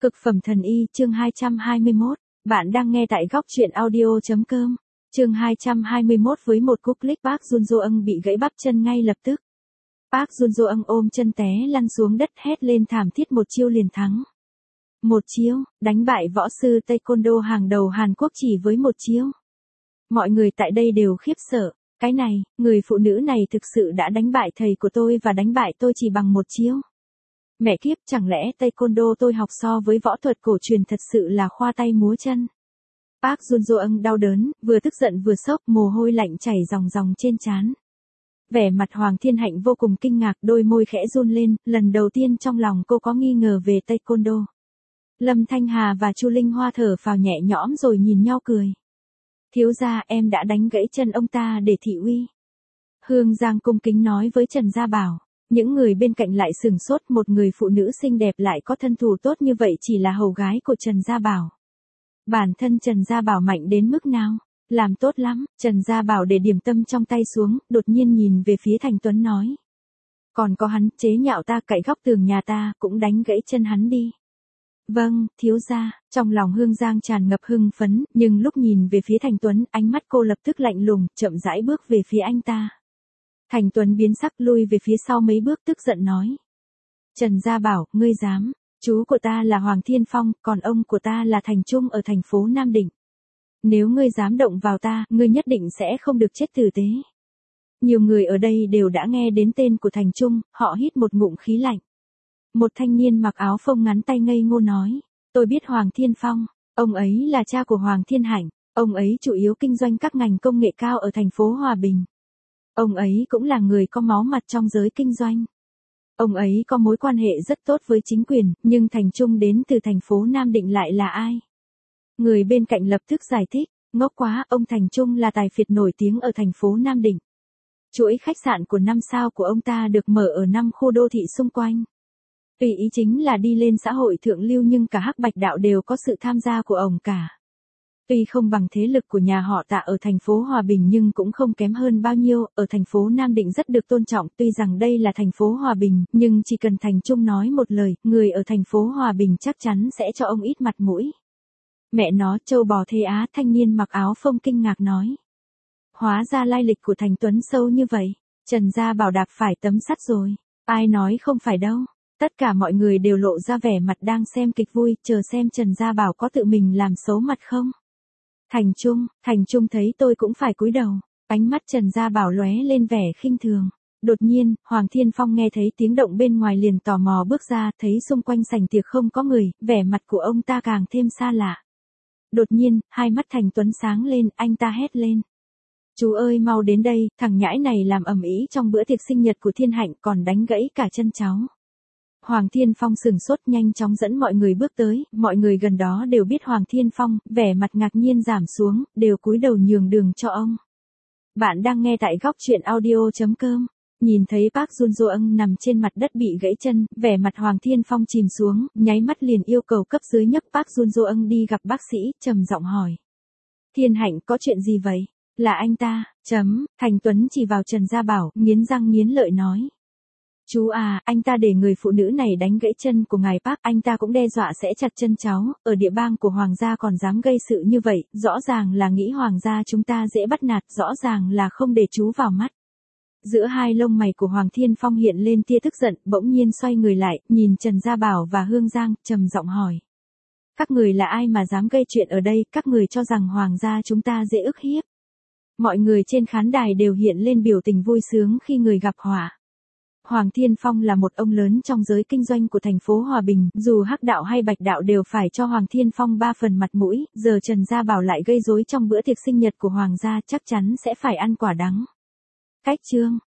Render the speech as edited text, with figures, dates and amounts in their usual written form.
Cực phẩm thần y chương 221, bạn đang nghe tại góc truyện audio.com. Chương 221 với một cú click Park Jun-joong bị gãy bắp chân ngay lập tức. Park Jun-joong ôm chân té lăn xuống đất hét lên thảm thiết một chiêu liền thắng. Một chiêu, đánh bại võ sư Taekwondo hàng đầu Hàn Quốc chỉ với một chiêu. Mọi người tại đây đều khiếp sợ, cái này, người phụ nữ này thực sự đã đánh bại thầy của tôi và đánh bại tôi chỉ bằng một chiêu. Mẹ kiếp, chẳng lẽ Taekwondo tôi học so với võ thuật cổ truyền thật sự là khoa tay múa chân. Park Jun-joong đau đớn, vừa tức giận vừa sốc, mồ hôi lạnh chảy ròng ròng trên trán. Vẻ mặt Hoàng Thiên Hạnh vô cùng kinh ngạc, đôi môi khẽ run lên, lần đầu tiên trong lòng cô có nghi ngờ về Taekwondo. Lâm Thanh Hà và Chu Linh Hoa thở phào nhẹ nhõm rồi nhìn nhau cười. Thiếu gia, em đã đánh gãy chân ông ta để thị uy. Hương Giang cung kính nói với Trần Gia Bảo. Những người bên cạnh lại sửng sốt, một người phụ nữ xinh đẹp lại có thân thủ tốt như vậy chỉ là hầu gái của Trần Gia Bảo. Bản thân Trần Gia Bảo mạnh đến mức nào? Làm tốt lắm. Trần Gia Bảo để điểm tâm trong tay xuống, đột nhiên nhìn về phía Thành Tuấn nói. Còn có hắn, chế nhạo ta, cậy góc tường nhà ta, cũng đánh gãy chân hắn đi. Vâng, thiếu gia. Trong lòng Hương Giang tràn ngập hưng phấn, nhưng lúc nhìn về phía Thành Tuấn, ánh mắt cô lập tức lạnh lùng, chậm rãi bước về phía anh ta. Thành Tuấn biến sắc lui về phía sau mấy bước tức giận nói. Trần Gia Bảo, ngươi dám, chú của ta là Hoàng Thiên Phong, còn ông của ta là Thành Trung ở thành phố Nam Định. Nếu ngươi dám động vào ta, ngươi nhất định sẽ không được chết tử tế. Nhiều người ở đây đều đã nghe đến tên của Thành Trung, họ hít một ngụm khí lạnh. Một thanh niên mặc áo phông ngắn tay ngây ngô nói, tôi biết Hoàng Thiên Phong, ông ấy là cha của Hoàng Thiên Hạnh, ông ấy chủ yếu kinh doanh các ngành công nghệ cao ở thành phố Hòa Bình. Ông ấy cũng là người có máu mặt trong giới kinh doanh. Ông ấy có mối quan hệ rất tốt với chính quyền, nhưng Thành Trung đến từ thành phố Nam Định lại là ai? Người bên cạnh lập tức giải thích, ngốc quá, ông Thành Trung là tài phiệt nổi tiếng ở thành phố Nam Định. Chuỗi khách sạn của 5 sao của ông ta được mở ở 5 khu đô thị xung quanh. Tùy ý chính là đi lên xã hội thượng lưu nhưng cả Hắc Bạch đạo đều có sự tham gia của ông cả. Tuy không bằng thế lực của nhà họ Tạ ở thành phố Hòa Bình nhưng cũng không kém hơn bao nhiêu, ở thành phố Nam Định rất được tôn trọng, tuy rằng đây là thành phố Hòa Bình, nhưng chỉ cần Thành Trung nói một lời, người ở thành phố Hòa Bình chắc chắn sẽ cho ông ít mặt mũi. Mẹ nó, trâu bò thế á, thanh niên mặc áo phông kinh ngạc nói. Hóa ra lai lịch của Thành Tuấn sâu như vậy, Trần Gia Bảo đạp phải tấm sắt rồi, ai nói không phải đâu. Tất cả mọi người đều lộ ra vẻ mặt đang xem kịch vui, chờ xem Trần Gia Bảo có tự mình làm xấu mặt không. Thành Trung thấy tôi cũng phải cúi đầu, ánh mắt Trần Gia Bảo lóe lên vẻ khinh thường. Đột nhiên, Hoàng Thiên Phong nghe thấy tiếng động bên ngoài liền tò mò bước ra, thấy xung quanh sảnh tiệc không có người, vẻ mặt của ông ta càng thêm xa lạ. Đột nhiên, hai mắt Thành Tuấn sáng lên, anh ta hét lên. Chú ơi mau đến đây, thằng nhãi này làm ầm ĩ trong bữa tiệc sinh nhật của Thiên Hạnh còn đánh gãy cả chân cháu. Hoàng Thiên Phong sừng sốt nhanh chóng dẫn mọi người bước tới, mọi người gần đó đều biết Hoàng Thiên Phong, vẻ mặt ngạc nhiên giảm xuống, đều cúi đầu nhường đường cho ông. Bạn đang nghe tại góc truyện audio.com, nhìn thấy Park Jun-joong nằm trên mặt đất bị gãy chân, vẻ mặt Hoàng Thiên Phong chìm xuống, nháy mắt liền yêu cầu cấp dưới nhấc Park Jun-joong đi gặp bác sĩ, trầm giọng hỏi. Thiên Hạnh có chuyện gì vậy? Là anh ta, Thành Tuấn chỉ vào Trần Gia Bảo, nghiến răng nghiến lợi nói. Chú à, anh ta để người phụ nữ này đánh gãy chân của ngài Park, anh ta cũng đe dọa sẽ chặt chân cháu, ở địa bang của Hoàng gia còn dám gây sự như vậy, rõ ràng là nghĩ Hoàng gia chúng ta dễ bắt nạt, rõ ràng là không để chú vào mắt. Giữa hai lông mày của Hoàng Thiên Phong hiện lên tia tức giận, bỗng nhiên xoay người lại, nhìn Trần Gia Bảo và Hương Giang, trầm giọng hỏi. Các người là ai mà dám gây chuyện ở đây, các người cho rằng Hoàng gia chúng ta dễ ức hiếp. Mọi người trên khán đài đều hiện lên biểu tình vui sướng khi người gặp họa. Hoàng Thiên Phong là một ông lớn trong giới kinh doanh của thành phố Hòa Bình, dù Hắc đạo hay Bạch đạo đều phải cho Hoàng Thiên Phong 3 phần mặt mũi, giờ Trần Gia Bảo lại gây rối trong bữa tiệc sinh nhật của Hoàng gia chắc chắn sẽ phải ăn quả đắng. Cách chương